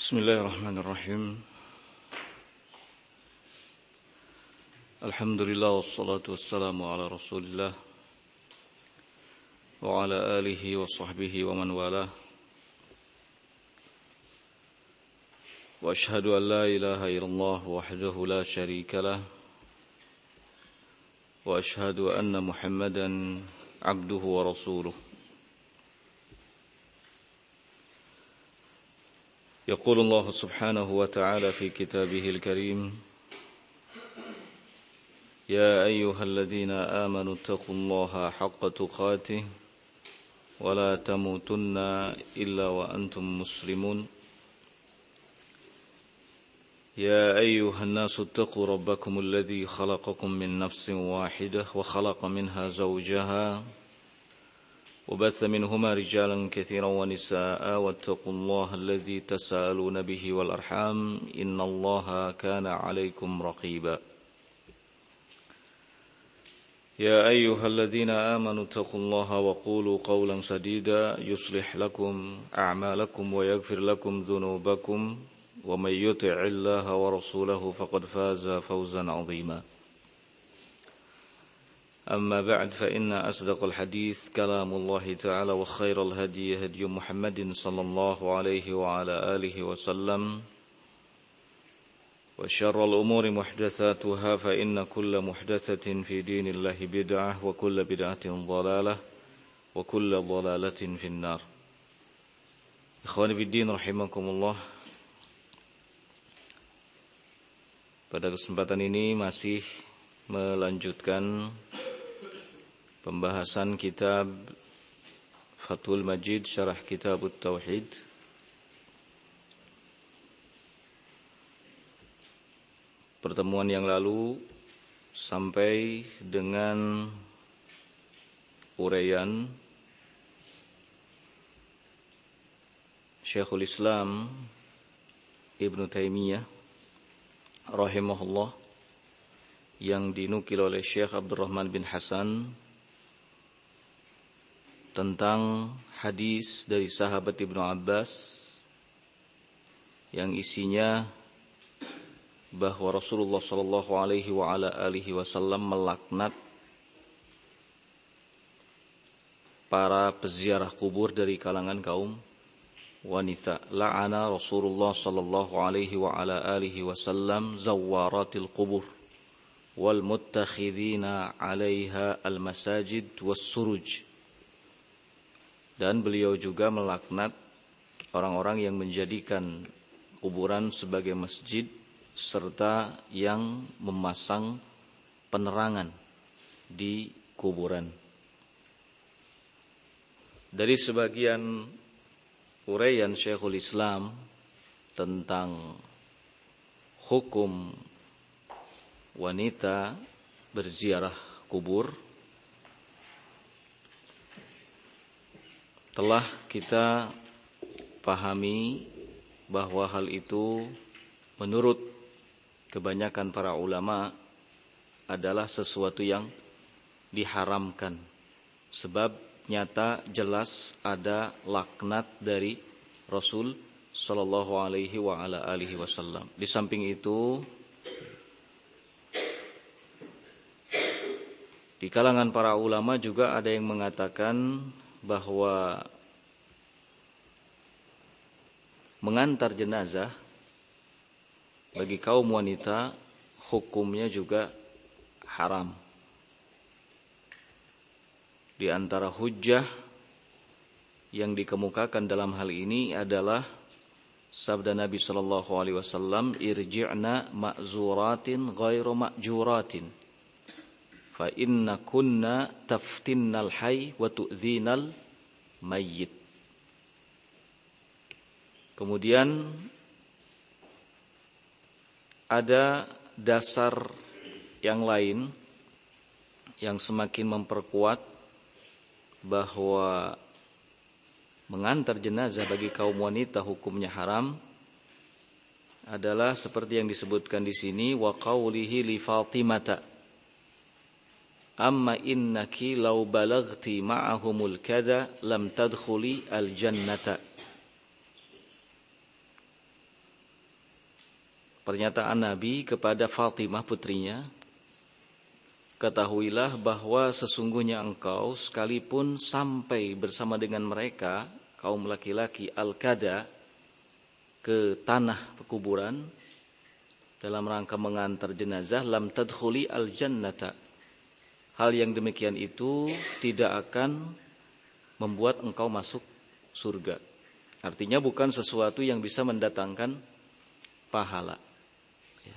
Bismillahirrahmanirrahim. Alhamdulillah wassalatu wassalamu ala Rasulillah wa ala alihi wa sahbihi wa man walah. Wa ashhadu an la ilaha illallah wahdahu la syarika lah. Wa ashhadu anna Muhammadan abduhu wa rasuluh. يقول الله سبحانه وتعالى في كتابه الكريم يا أيها الذين آمنوا اتقوا الله حق تقاته ولا تموتن إلا وأنتم مسلمون يا أيها الناس اتقوا ربكم الذي خلقكم من نفس واحدة وخلق منها زوجها وبث منهما رجالا كثيرا ونساء واتقوا الله الذي تساءلون به والأرحام إن الله كان عليكم رقيبا يا أيها الذين آمنوا اتقوا الله وقولوا قولا سديدا يصلح لكم أعمالكم ويغفر لكم ذنوبكم ومن يطع الله ورسوله فقد فاز فوزا عظيما أما بعد فإن أصدق الحديث كلام الله تعالى وخير الهدي هدي محمد صلى الله عليه وعلى آله وسلم وشر الأمور محدثاتها فإن كل محدثة في دين الله بدعة وكل بدعة ضلالة وكل ضلالة في النار. Ikhwani fiddin rahimakumullah. Pada kesempatan ini masih melanjutkan pembahasan kitab Fathul Majid Syarah Kitab Tauhid. Pertemuan yang lalu sampai dengan uraian Syekhul Islam Ibnu Taimiyah rahimahullah yang dinukil oleh Syekh Abdurrahman bin Hasan tentang hadis dari sahabat Ibnu Abbas yang isinya bahwa Rasulullah sallallahu alaihi wa ala alihi wasallam melaknat para peziarah kubur dari kalangan kaum wanita. La'ana Rasulullah sallallahu alaihi wa ala alihi wasallam zawaratil qubur wal muttakhidina 'alaiha al masajid was suruj. Dan beliau juga melaknat orang-orang yang menjadikan kuburan sebagai masjid serta yang memasang penerangan di kuburan. Dari sebagian uraian Syekhul Islam tentang hukum wanita berziarah kubur telah kita pahami bahwa hal itu menurut kebanyakan para ulama adalah sesuatu yang diharamkan, sebab nyata jelas ada laknat dari Rasul sallallahu alaihi wa ala alihi wasallam. Di samping itu di kalangan para ulama juga ada yang mengatakan bahwa mengantar jenazah bagi kaum wanita hukumnya juga haram. Di antara hujjah yang dikemukakan dalam hal ini adalah sabda Nabi sallallahu alaihi wasallam, irji'na ma'zuratin ghairu ma'juratin fa inna kunna taftinnal hayy wa tu'dhinal mayyit. Kemudian ada dasar yang lain yang semakin memperkuat bahwa mengantar jenazah bagi kaum wanita hukumnya haram adalah seperti yang disebutkan di sini, wa qaulihi li Fatimata amma innaki law balagti ma'ahumul kada lam tadkhuli al jannata. pernyataan Nabi kepada Fatimah putrinya, ketahuilah bahwa sesungguhnya engkau sekalipun sampai bersama dengan mereka, kaum laki-laki Al-Qada, ke tanah pekuburan dalam rangka mengantar jenazah, lam tadkhuli al-jannata. Hal yang demikian itu tidak akan membuat engkau masuk surga. Artinya bukan sesuatu yang bisa mendatangkan pahala. Ya.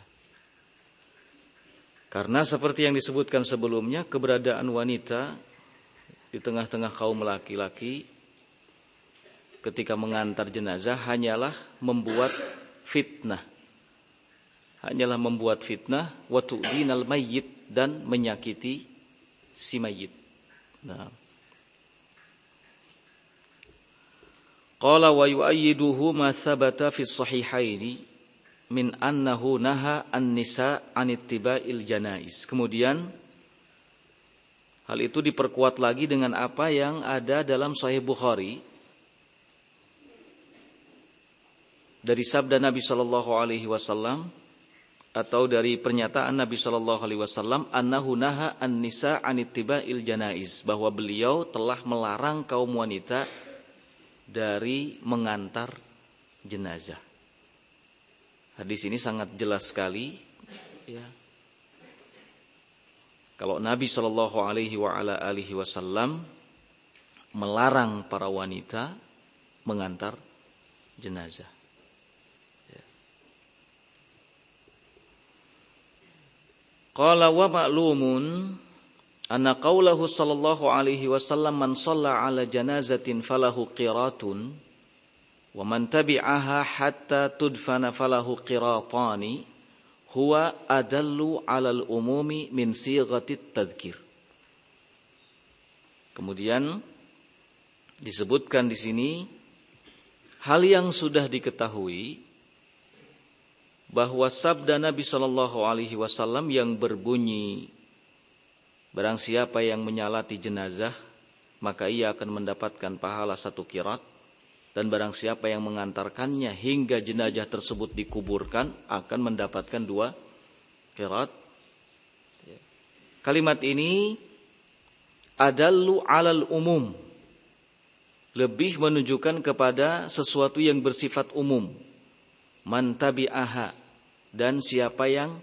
Karena seperti yang disebutkan sebelumnya, keberadaan wanita di tengah-tengah kaum laki-laki ketika mengantar jenazah hanyalah membuat fitnah. Hanyalah membuat fitnah, wa tu'dinal mayyit, dan menyakiti si mayyit. Nah. Qala wa yu'ayyiduhu ma thabata fi sahihaini min annahu naha an-nisa an ittiba'il janaiz. Kemudian hal itu diperkuat lagi dengan apa yang ada dalam Sahih Bukhari dari sabda Nabi sallallahu alaihi wasallam atau dari pernyataan Nabi sallallahu alaihi wasallam, annahu naha an-nisa an ittiba'il janaiz, bahwa beliau telah melarang kaum wanita dari mengantar jenazah. Hadis ini sangat jelas sekali, ya. Kalau Nabi sallallahu alaihi wasallam melarang para wanita mengantar jenazah. Qala wa ma'lumun anna qawlahu sallallahu alaihi wasallam man shalla ala janazatin falahu qiratun wa man tabi'aha hatta tudfana falahu qiratani huwa adallu 'alal umumi min sighatit tadhkir. Kemudian disebutkan di sini hal yang sudah diketahui, bahwa sabda Nabi sallallahu alaihi wasallam yang berbunyi, barang siapa yang menyalati jenazah maka ia akan mendapatkan pahala 1 qirat, dan barang siapa yang mengantarkannya hingga jenazah tersebut dikuburkan akan mendapatkan 2 qirat. Kalimat ini adallu 'alal umum, lebih menunjukkan kepada sesuatu yang bersifat umum. Man tabi'aha, dan siapa yang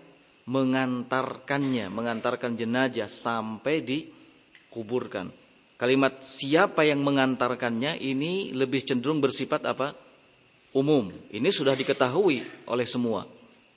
mengantarkan jenazah sampai dikuburkan. Kalimat siapa yang mengantarkannya ini lebih cenderung bersifat apa? Umum. Ini sudah diketahui oleh semua.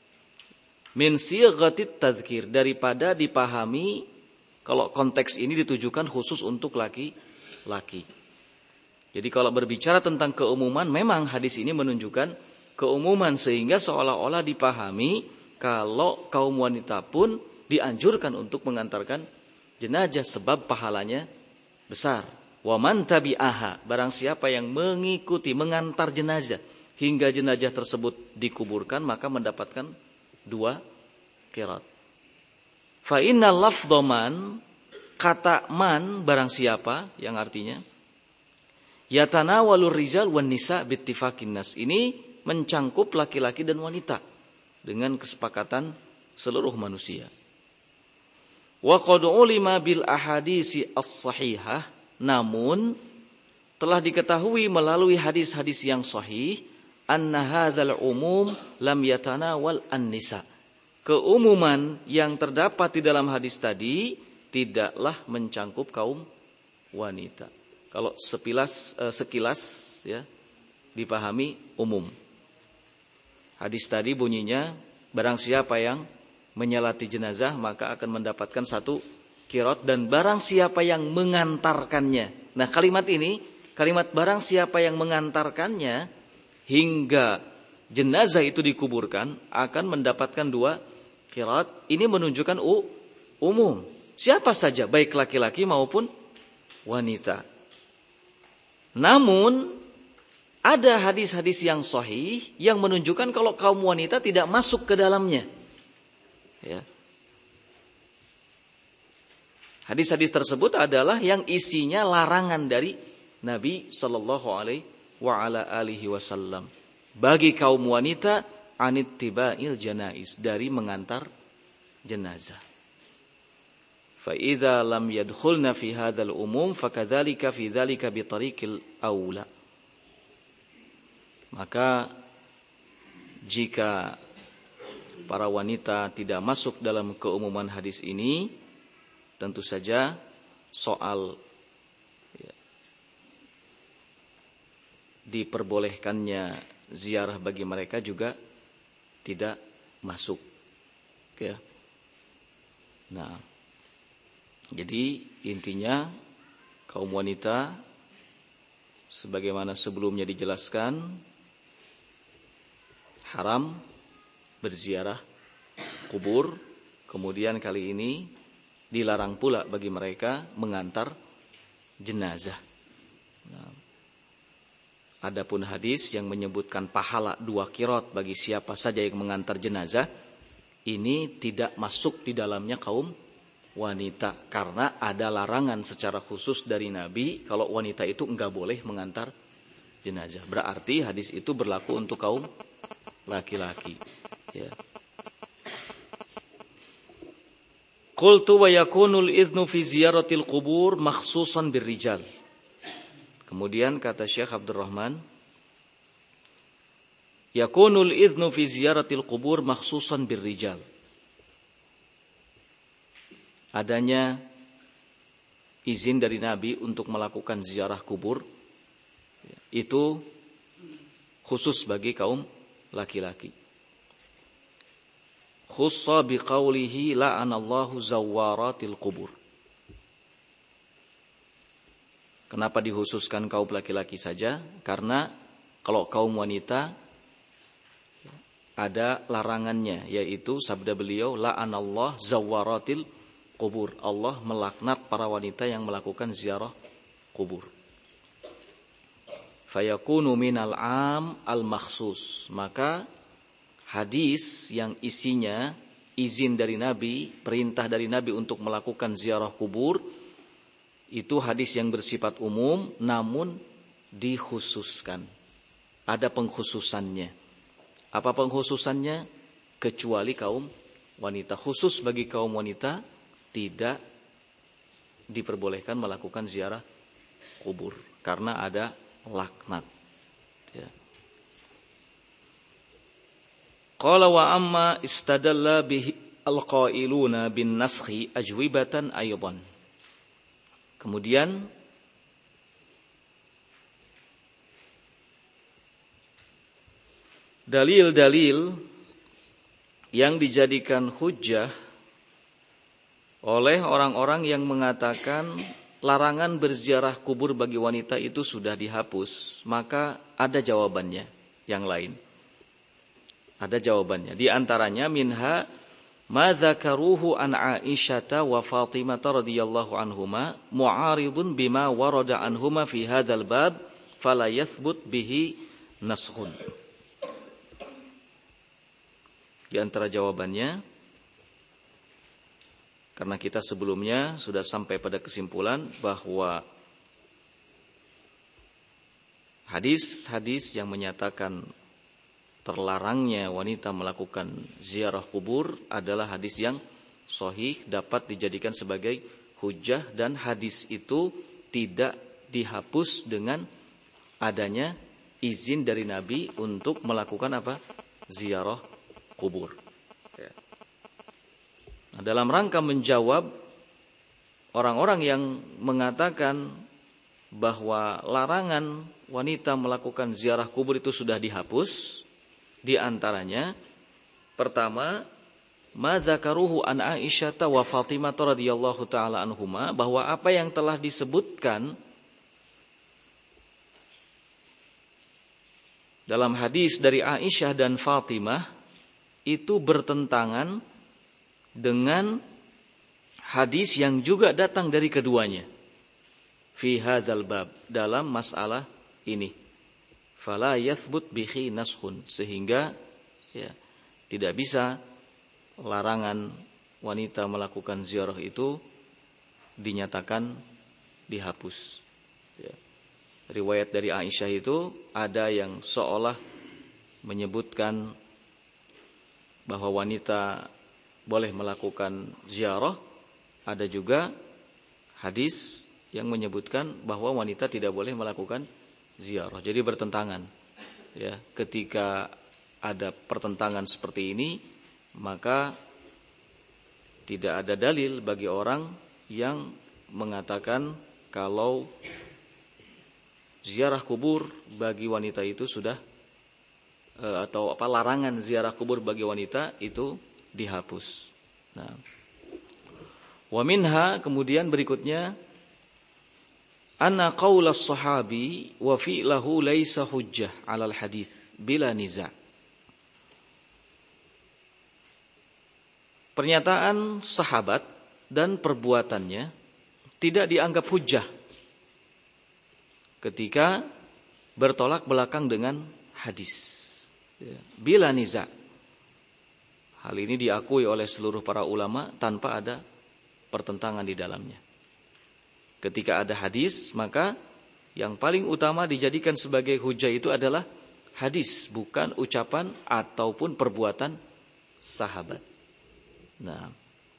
Min sighatit tadhkir, daripada dipahami kalau konteks ini ditujukan khusus untuk laki-laki. Jadi kalau berbicara tentang keumuman, memang hadis ini menunjukkan keumuman, sehingga seolah-olah dipahami kalau kaum wanita pun dianjurkan untuk mengantarkan jenazah sebab pahalanya besar. Wa man tabi'aha, barang siapa yang mengikuti mengantar jenazah hingga jenazah tersebut dikuburkan maka mendapatkan 2 qirat. Fa inna lafdha man, kata man barang siapa, yang artinya yatanawalur rijal wan nisa bittifaqin nas, ini mencangkup laki-laki dan wanita dengan kesepakatan seluruh manusia. Wa qad ulima bil ahadisi as-sahihah, namun telah diketahui melalui hadis-hadis yang sahih, anna hadzal umum lam yatanawal an-nisa. Keumuman yang terdapat di dalam hadis tadi tidaklah mencangkup kaum wanita. Kalau sekilas ya dipahami umum. Hadis tadi bunyinya, barang siapa yang menyalati jenazah maka akan mendapatkan 1 qirat, dan barang siapa yang mengantarkannya. Nah, kalimat ini, kalimat barang siapa yang mengantarkannya hingga jenazah itu dikuburkan akan mendapatkan 2 qirat. Ini menunjukkan umum. Siapa saja, baik laki-laki maupun wanita. Namun ada hadis-hadis yang sahih yang menunjukkan kalau kaum wanita tidak masuk ke dalamnya. Ya. Hadis-hadis tersebut adalah yang isinya larangan dari Nabi sallallahu alaihi wasallam bagi kaum wanita anittiba'il janaiz, dari mengantar jenazah. Fa idza lam yadkhulna fi hadzal umum fakadzalika fi dzalika bi tariqil aula. Maka jika para wanita tidak masuk dalam keumuman hadis ini, tentu saja soal diperbolehkannya ziarah bagi mereka juga tidak masuk. Ya. Nah, jadi intinya kaum wanita sebagaimana sebelumnya dijelaskan haram berziarah kubur, kemudian kali ini dilarang pula bagi mereka mengantar jenazah. Nah, adapun hadis yang menyebutkan pahala 2 qiraat bagi siapa saja yang mengantar jenazah, ini tidak masuk di dalamnya kaum wanita karena ada larangan secara khusus dari Nabi kalau wanita itu enggak boleh mengantar jenazah. Berarti hadis itu berlaku untuk kaum laki-laki. Ya. Qultu wa yakunul idhnu fi ziyaratil qubur makhsusan birrijal. Kemudian kata Syekh Abdurrahman, yakunul idhnu fi ziyaratil qubur makhsusan birrijal. Adanya izin dari Nabi untuk melakukan ziarah kubur itu khusus bagi kaum laki-laki. Khussa biqaulihi la'anallahu zawwaratil qubur. Kenapa dikhususkan kaum laki-laki saja? Karena kalau kaum wanita ada larangannya, yaitu sabda beliau la'anallahu zawwaratil qubur. Allah melaknat para wanita yang melakukan ziarah kubur. Fayakunu minal am al-makhsus. Maka hadis yang isinya izin dari Nabi, perintah dari Nabi untuk melakukan ziarah kubur, itu hadis yang bersifat umum namun dikhususkan. Ada pengkhususannya. Apa pengkhususannya? Kecuali kaum wanita. Khusus bagi kaum wanita tidak diperbolehkan melakukan ziarah kubur karena ada laknat. Ya. Qala wa amma istadalla bihi alqailuna bin naskhi ajwibatan aydan. Kemudian dalil-dalil yang dijadikan hujjah oleh orang-orang yang mengatakan larangan berziarah kubur bagi wanita itu sudah dihapus, maka ada jawabannya yang lain. Ada jawabannya. Di antaranya minha ma dzakaruhu an Aisyah wa Fatimah radhiyallahu anhuma mu'aridun bima warada anhuma fi hadzal bab fala yathbut bihi naskhun. Di antara jawabannya, karena kita sebelumnya sudah sampai pada kesimpulan bahwa hadis-hadis yang menyatakan terlarangnya wanita melakukan ziarah kubur adalah hadis yang sahih, dapat dijadikan sebagai hujjah, dan hadis itu tidak dihapus dengan adanya izin dari Nabi untuk melakukan apa? Ziarah kubur. Nah, dalam rangka menjawab orang-orang yang mengatakan bahwa larangan wanita melakukan ziarah kubur itu sudah dihapus, di antaranya pertama ma dzakaruhu an Aisyah wa Fatimah radhiyallahu taala anhuma, bahwa apa yang telah disebutkan dalam hadis dari Aisyah dan Fatimah itu bertentangan dengan hadis yang juga datang dari keduanya fi hadzal bab, dalam masalah ini. Fala yathbut bihi naskhun, sehingga ya, tidak bisa larangan wanita melakukan ziarah itu dinyatakan dihapus. Ya. Riwayat dari Aisyah itu ada yang seolah menyebutkan bahwa wanita boleh melakukan ziarah, ada juga hadis yang menyebutkan bahwa wanita tidak boleh melakukan ziarah. Jadi bertentangan. Ya, ketika ada pertentangan seperti ini, maka tidak ada dalil bagi orang yang mengatakan kalau ziarah kubur bagi wanita itu sudah atau larangan ziarah kubur bagi wanita itu dihapus. Nah, wa minha, kemudian berikutnya, anna qaulas sahabi wa fi'lahu laisa hujjah 'alal hadits bila niza'. Pernyataan sahabat dan perbuatannya tidak dianggap hujjah ketika bertolak belakang dengan hadis. Bila niza'. Hal ini diakui oleh seluruh para ulama tanpa ada pertentangan di dalamnya. Ketika ada hadis, maka yang paling utama dijadikan sebagai hujjah itu adalah hadis, bukan ucapan ataupun perbuatan sahabat. Nah,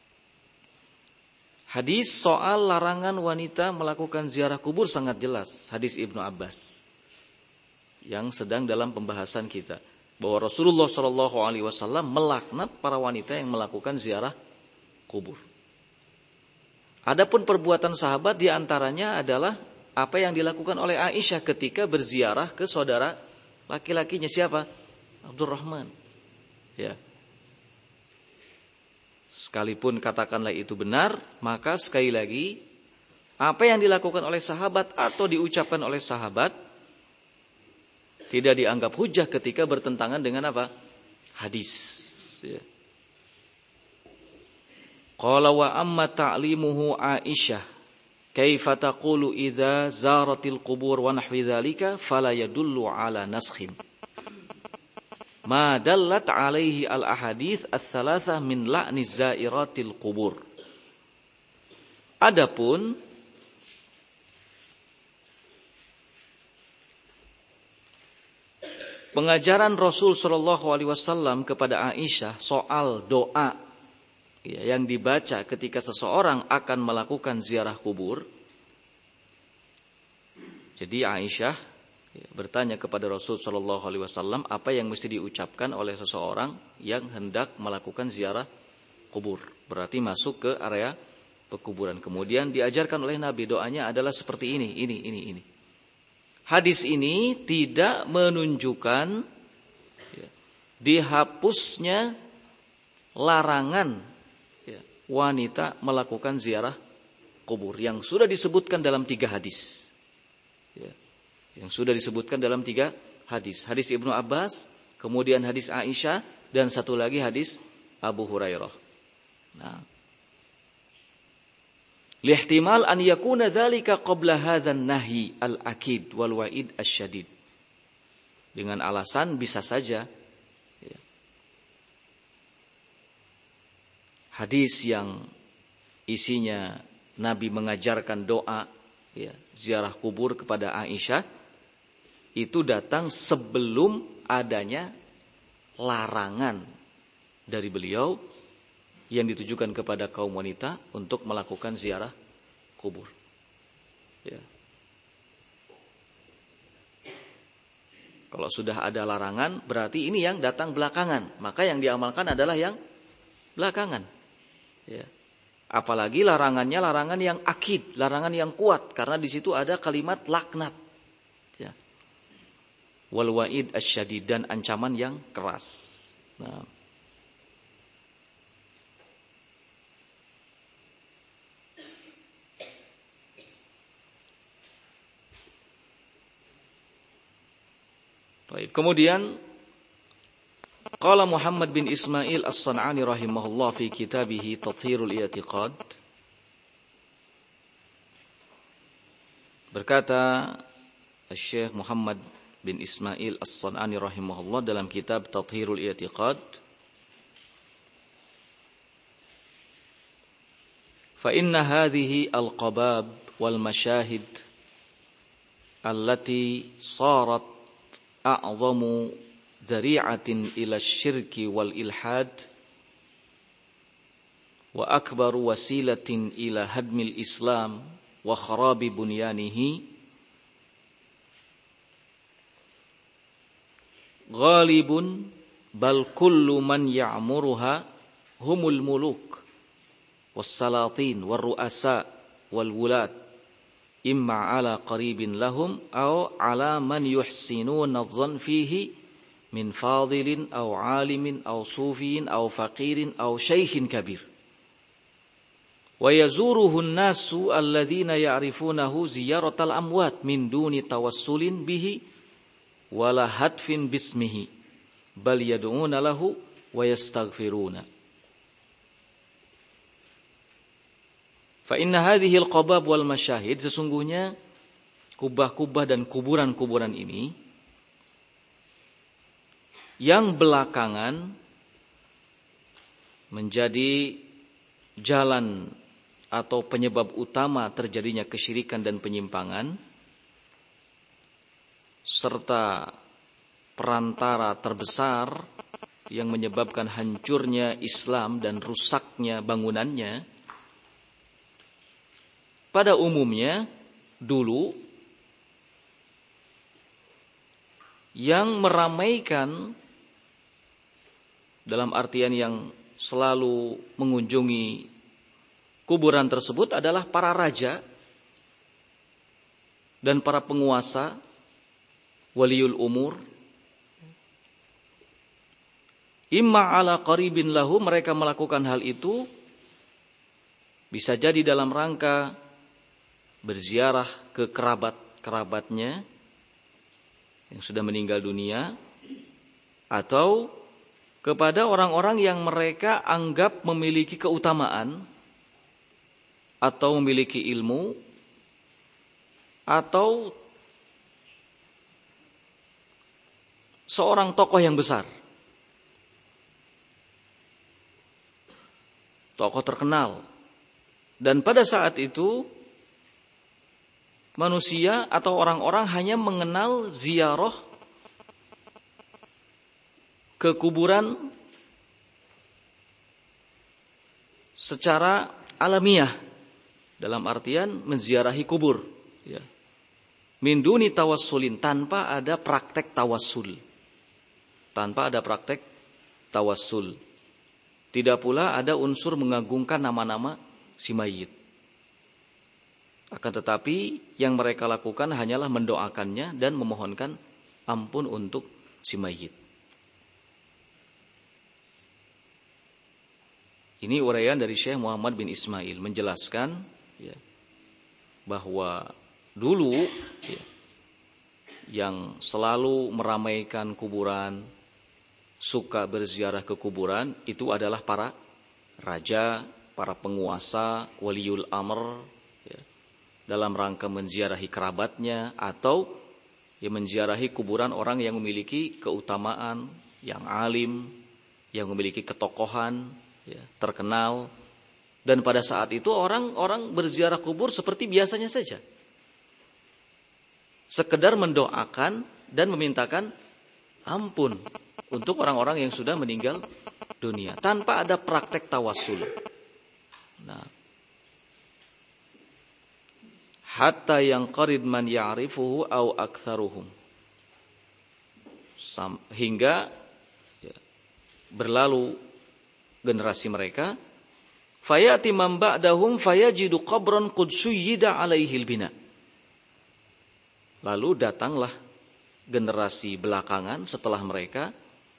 hadis soal larangan wanita melakukan ziarah kubur sangat jelas. Hadis Ibnu Abbas yang sedang dalam pembahasan kita, bahwa Rasulullah SAW melaknat para wanita yang melakukan ziarah kubur. Adapun perbuatan sahabat diantaranya adalah apa yang dilakukan oleh Aisyah ketika berziarah ke saudara laki-lakinya, siapa? Abdurrahman. Ya. Sekalipun katakanlah itu benar, maka sekali lagi apa yang dilakukan oleh sahabat atau diucapkan oleh sahabat tidak dianggap hujjah ketika bertentangan dengan apa? Hadis. Ya. Qala wa amma ta'limuhu Aisyah kaifa taqulu idza zaratil qubur wa nahwi dzalika fala yadullu ala naskhin ma dallat alaihi al ahadits ats-tsalatsa min la'niz zairatil qubur. Adapun pengajaran Rasul sallallahu alaihi wasallam kepada Aisyah soal doa yang dibaca ketika seseorang akan melakukan ziarah kubur. Jadi Aisyah bertanya kepada Rasul sallallahu alaihi wasallam apa yang mesti diucapkan oleh seseorang yang hendak melakukan ziarah kubur. Berarti masuk ke area pekuburan. Kemudian diajarkan oleh Nabi, doanya adalah seperti ini. Hadis ini tidak menunjukkan dihapusnya larangan wanita melakukan ziarah kubur yang sudah disebutkan dalam 3 hadis. Yang sudah disebutkan dalam 3 hadis. Hadis Ibnu Abbas, kemudian hadis Aisyah, dan satu lagi hadis Abu Hurairah. Nah, lihtimal an yakuna dzalika qabla hadzal nahyi al-akid wal wa'id asy-syadid. Dengan alasan bisa saja hadis yang isinya Nabi mengajarkan doa ziarah kubur kepada Aisyah itu datang sebelum adanya larangan dari beliau yang ditujukan kepada kaum wanita untuk melakukan ziarah kubur. Ya. Kalau sudah ada larangan, berarti ini yang datang belakangan. Maka yang diamalkan adalah yang belakangan. Ya. Apalagi larangannya larangan yang akid, larangan yang kuat, karena di situ ada kalimat laknat. Ya. Wal wa'id asy-syadid, dan ancaman yang keras. Nah, baik, kemudian qala Muhammad bin Ismail As-San'ani rahimahullah fi kitabih Tathhirul I'tiqad, berkata Syekh Muhammad bin Ismail As-San'ani rahimahullah dalam kitab Tathhirul I'tiqad, fa inna hadhihi al-qabab wal mashahid allati sarat a'zamu dhari'atin ila syirki wal ilhad wa akbaru wasilatin ila hadmil Islam wa kharabi bunyanihi ghalibun bal kullu man ya'muruha humul muluk was salatin war ru'asa wal wulat imma ala qaribin lahum aw ala man yuhsinuna adh-dhann fihi min fadilin aw alimin aw sufiyin aw faqirin aw shaykhin kabir wa yazuruhu an-nasu alladhina ya'rifunahu ziyaratal amwat min duni tawassulin bihi wala hatfin bismihi bal yad'una lahu wa yastaghfiruna fa inna hadhihi al-qabab wal masyahid, sesungguhnya kubah-kubah dan kuburan-kuburan ini yang belakangan menjadi jalan atau penyebab utama terjadinya kesyirikan dan penyimpangan serta perantara terbesar yang menyebabkan hancurnya Islam dan rusaknya bangunannya. Pada umumnya dulu yang meramaikan dalam artian yang selalu mengunjungi kuburan tersebut adalah para raja dan para penguasa, waliul umur. Imma ala qaribin lahu, mereka melakukan hal itu bisa jadi dalam rangka berziarah ke kerabat-kerabatnya yang sudah meninggal dunia, atau kepada orang-orang yang mereka anggap memiliki keutamaan atau memiliki ilmu atau seorang tokoh yang besar, tokoh terkenal. Dan pada saat itu manusia atau orang-orang hanya mengenal ziarah ke kuburan secara alamiah, dalam artian menziarahi kubur, ya. Min duni tawassulin, tanpa ada praktek tawassul. Tanpa ada praktek tawassul. Tidak pula ada unsur mengagungkan nama-nama si mayit. Akan tetapi yang mereka lakukan hanyalah mendoakannya dan memohonkan ampun untuk si mayit. Ini uraian dari Syekh Muhammad bin Ismail menjelaskan, ya, bahwa dulu, ya, yang selalu meramaikan kuburan, suka berziarah ke kuburan, itu adalah para raja, para penguasa, waliul amr, ya, dalam rangka menziarahi kerabatnya atau ya menziarahi kuburan orang yang memiliki keutamaan, yang alim, yang memiliki ketokohan, ya, terkenal. Dan pada saat itu orang-orang berziarah kubur seperti biasanya saja, sekedar mendoakan dan memintakan ampun untuk orang-orang yang sudah meninggal dunia, tanpa ada praktek tawassul. Nah, hatta yang qarid man ya'rifuhu au aktsaruhum, hingga, ya, berlalu generasi mereka, fayati man ba'dahum fayajidu qabran qad suyyida alaihil bina. Lalu datanglah generasi belakangan setelah mereka,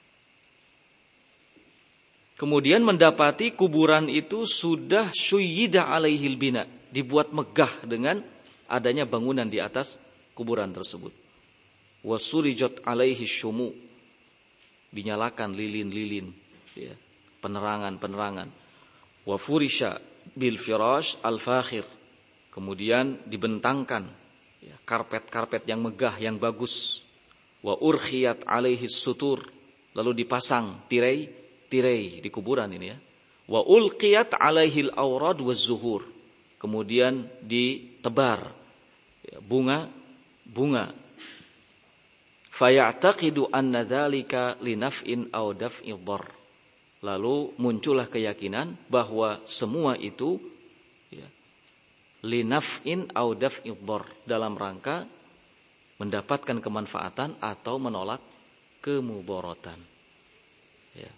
kemudian mendapati kuburan itu sudah suyyida alaihil bina, dibuat megah dengan adanya bangunan di atas kuburan tersebut. Wasurijat alaihi syumu, dinyalakan lilin-lilin, ya, penerangan-penerangan. Wa furisha bil firash al fakhir, kemudian dibentangkan, ya, karpet-karpet yang megah, yang bagus. Wa urkhiyat alaihi sutur, lalu dipasang tirai di kuburan ini, ya. Wa ulqiyat alaihi al awrad waz zuhur, kemudian ditebar, ya, bunga. faya'taqidu anna dzalika linaf'in aw daf'i dhar. Lalu muncullah keyakinan bahwa semua itu ya, linaf'in aw daf'i dhar, dalam rangka mendapatkan kemanfaatan atau menolak kemudaratan. Ya.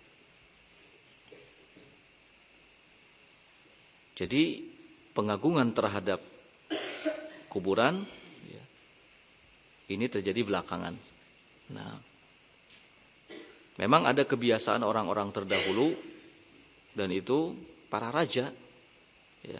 Jadi pengagungan terhadap kuburan ya, ini terjadi belakangan. Nah, memang ada kebiasaan orang-orang terdahulu dan itu para raja ya,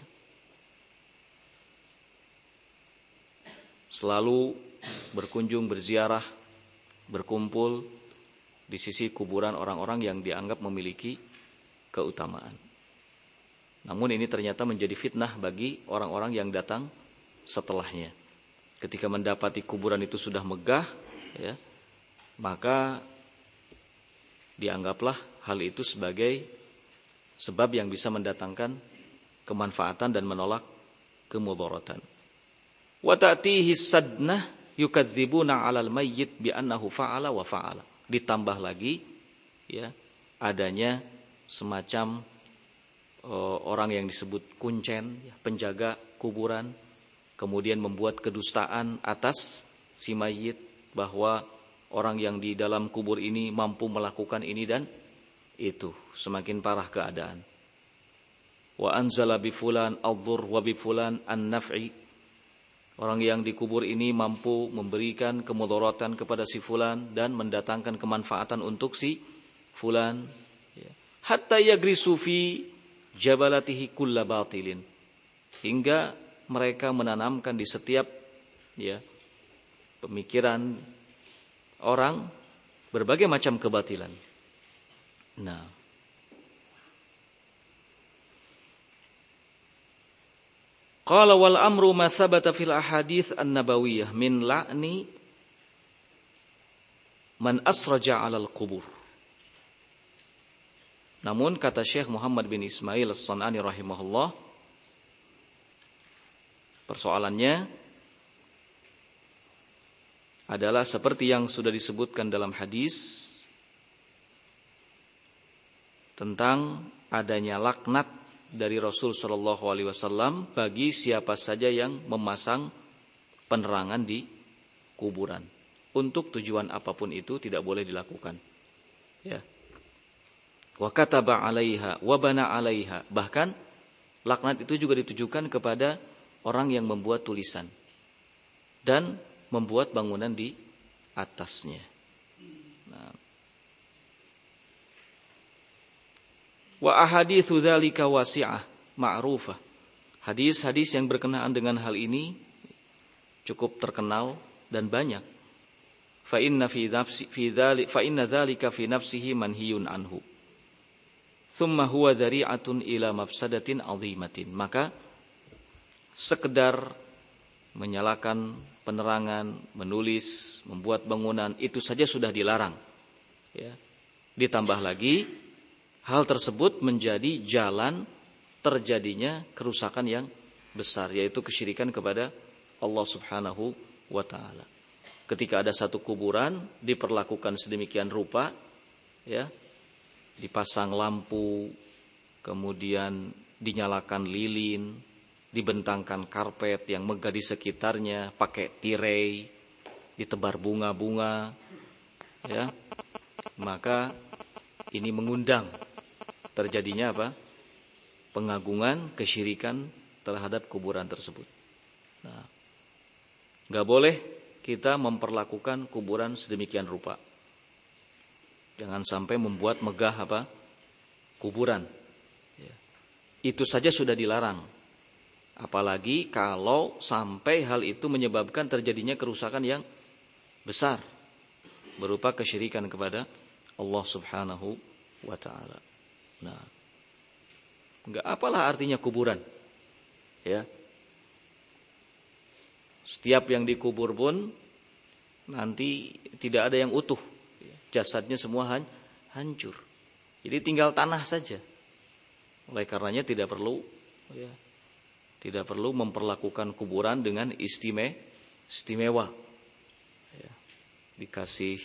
selalu berkunjung, berziarah, berkumpul di sisi kuburan orang-orang yang dianggap memiliki keutamaan. Namun ini ternyata menjadi fitnah bagi orang-orang yang datang setelahnya. Ketika mendapati kuburan itu sudah megah ya, maka dianggaplah hal itu sebagai sebab yang bisa mendatangkan kemanfaatan dan menolak kemudaratan. Wa ta'tihi sadnah yukadzibuna 'alal mayyit bi annahu fa'ala wa fa'ala. Ditambah lagi ya, adanya semacam orang yang disebut kuncen, penjaga kuburan, kemudian membuat kedustaan atas si mayyit bahwa orang yang di dalam kubur ini mampu melakukan ini dan itu. Semakin parah keadaan. Wa anzala bi fulan ad-dhur wa bi fulan an-naf'i. Orang yang dikubur ini mampu memberikan kemudaratan kepada si fulan dan mendatangkan kemanfaatan untuk si fulan. Hatta yagrisu fi jabalatihi kulla batilin. Hingga mereka menanamkan di setiap ya, pemikiran orang berbagai macam kebatilan. Nah, qala wal amru ma thabata fil ahadits an-nabawiyah min la'ni man asraja 'alal qubur. Namun kata Syekh Muhammad bin Ismail As-San'ani rahimahullah, persoalannya adalah seperti yang sudah disebutkan dalam hadis tentang adanya laknat dari Rasul sallallahu alaihi wasallam bagi siapa saja yang memasang penerangan di kuburan. Untuk tujuan apapun itu tidak boleh dilakukan. Ya. Wa kataba 'alaiha wa bana 'alaiha. Bahkan laknat itu juga ditujukan kepada orang yang membuat tulisan dan membuat bangunan di atasnya. Nah. Wa ahaditsu dzalika wasi'ah ma'rufah. Hadis-hadis yang berkenaan dengan hal ini cukup terkenal dan banyak. Fa inna dzalika fi nafsihi manhiyun anhu. Thumma huwa dzari'atun ila mafsadatin 'azimatin. Maka sekedar menyalakan penerangan, menulis, membuat bangunan itu saja sudah dilarang. Ya. Ditambah lagi hal tersebut menjadi jalan terjadinya kerusakan yang besar, yaitu kesyirikan kepada Allah Subhanahu wa taala. Ketika ada satu kuburan diperlakukan sedemikian rupa, ya, dipasang lampu, kemudian dinyalakan lilin, dibentangkan karpet yang megah di sekitarnya, pakai tirai, ditebar bunga-bunga, ya, maka ini mengundang terjadinya apa? Pengagungan, kesyirikan terhadap kuburan tersebut. Nah, nggak boleh kita memperlakukan kuburan sedemikian rupa. Jangan sampai membuat megah apa? Kuburan. Ya. Itu saja sudah dilarang. Apalagi kalau sampai hal itu menyebabkan terjadinya kerusakan yang besar berupa kesyirikan kepada Allah Subhanahu wa taala. Nah, enggak apalah artinya kuburan. Ya. Setiap yang dikubur pun nanti tidak ada yang utuh. Jasadnya semua hancur. Jadi tinggal tanah saja. Oleh karenanya tidak perlu memperlakukan kuburan dengan istimewa. Ya. dikasih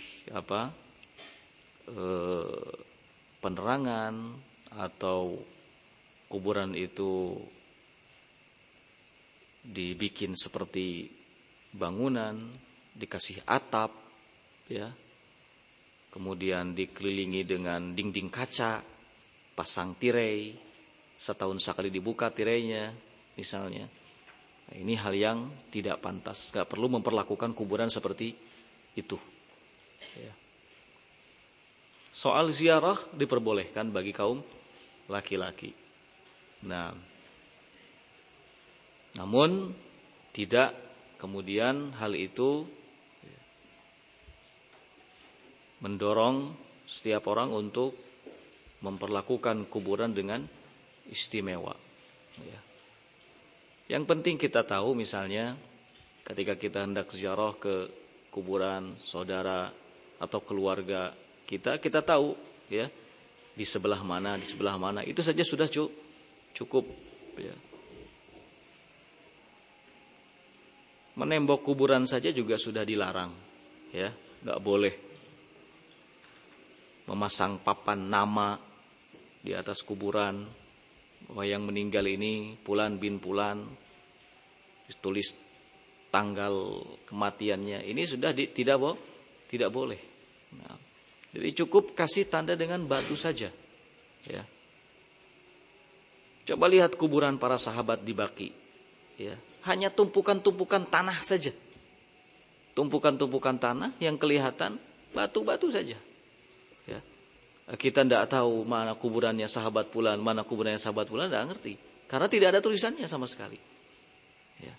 penerangan, atau kuburan itu dibikin seperti bangunan, dikasih atap, ya, kemudian dikelilingi dengan dinding kaca, pasang tirai, setahun sekali dibuka tirainya, misalnya. Nah, ini hal yang tidak pantas. Gak perlu memperlakukan kuburan seperti itu. Ya. Soal ziarah diperbolehkan bagi kaum laki-laki. Nah, namun tidak kemudian hal itu mendorong setiap orang untuk memperlakukan kuburan dengan istimewa. Ya. Yang penting kita tahu, misalnya ketika kita hendak ziarah ke kuburan saudara atau keluarga kita tahu, ya, di sebelah mana, itu saja sudah cukup. Ya. Menembok kuburan saja juga sudah dilarang, ya, nggak boleh. Memasang papan nama di atas kuburan, bahwa yang meninggal ini Fulan bin Fulan, ditulis tanggal kematiannya, ini sudah tidak boleh. Nah, jadi cukup kasih tanda dengan batu saja. Ya. Coba lihat kuburan para sahabat di Baqi, ya, hanya tumpukan-tumpukan tanah saja, tumpukan-tumpukan tanah yang kelihatan batu-batu saja. Ya. Kita tidak tahu mana kuburannya sahabat Fulan, mana kuburannya sahabat Fulan, tidak ngerti, karena tidak ada tulisannya sama sekali. Ya.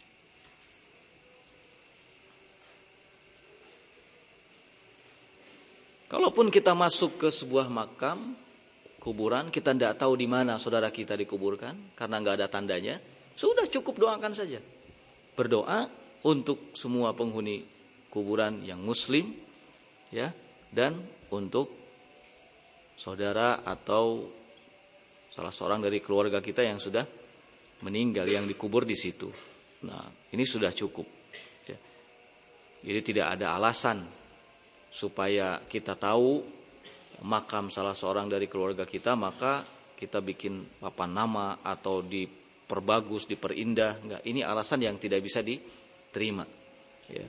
Kalaupun kita masuk ke sebuah makam kuburan, kita tidak tahu di mana saudara kita dikuburkan karena nggak ada tandanya, sudah cukup doakan saja. Berdoa untuk semua penghuni kuburan yang muslim, ya, dan untuk saudara atau salah seorang dari keluarga kita yang sudah meninggal yang dikubur di situ. Nah, ini sudah cukup. Ya. Jadi tidak ada alasan supaya kita tahu makam salah seorang dari keluarga kita, maka kita bikin papan nama atau diperbagus, diperindah. Enggak, ini alasan yang tidak bisa diterima. Ya.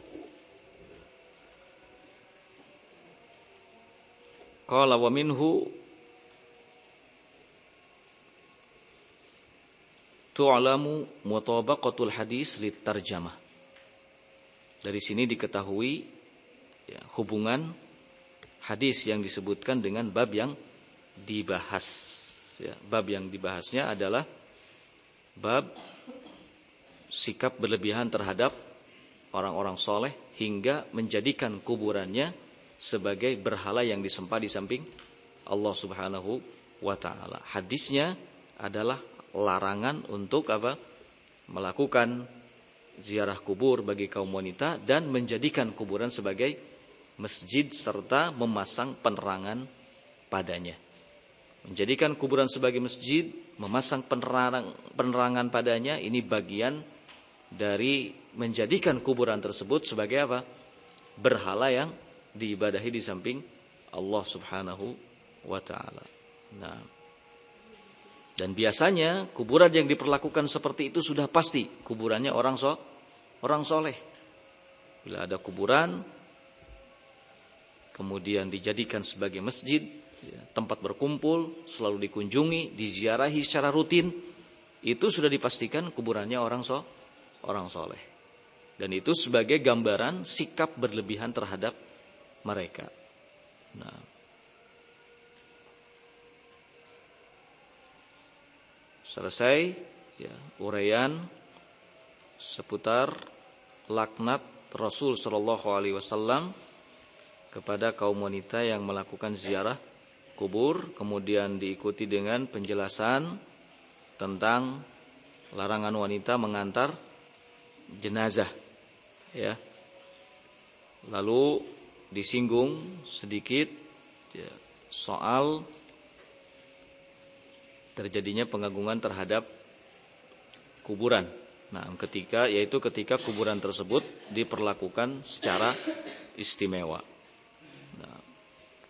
Qala wa minhu tu'lamu mutabaqatul hadis litarjamah. Dari sini diketahui, ya, hubungan hadis yang disebutkan dengan bab yang dibahas. Ya, bab yang dibahasnya adalah bab sikap berlebihan terhadap orang-orang soleh hingga menjadikan kuburannya sebagai berhala yang disembah di samping Allah Subhanahu wa taala. Hadisnya adalah larangan untuk melakukan ziarah kubur bagi kaum wanita dan menjadikan kuburan sebagai masjid serta memasang penerangan padanya. Menjadikan kuburan sebagai masjid, memasang penerangan padanya, ini bagian dari menjadikan kuburan tersebut sebagai berhala yang diibadahi di samping Allah Subhanahu wa taala. Nah, dan biasanya kuburan yang diperlakukan seperti itu sudah pasti kuburannya orang soleh. Bila ada kuburan kemudian dijadikan sebagai masjid, ya, tempat berkumpul, selalu dikunjungi, diziarahi secara rutin, itu sudah dipastikan kuburannya orang soleh. Dan itu sebagai gambaran sikap berlebihan terhadap mereka. Nah, selesai, ya, uraian seputar laknat Rasul Shallallahu Alaihi Wasallam kepada kaum wanita yang melakukan ziarah kubur, kemudian diikuti dengan penjelasan tentang larangan wanita mengantar jenazah, ya. Lalu disinggung sedikit, ya, soal terjadinya pengagungan terhadap kuburan. Nah, ketika kuburan tersebut diperlakukan secara istimewa.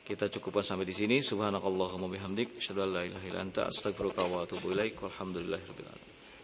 kita cukupkan sampai di sini. Subhanakallahumma bihamdik, asyhadu an la ilaha illa anta, astaghfiruka wa atubu ilaik. Walhamdulillahirabbil alamin.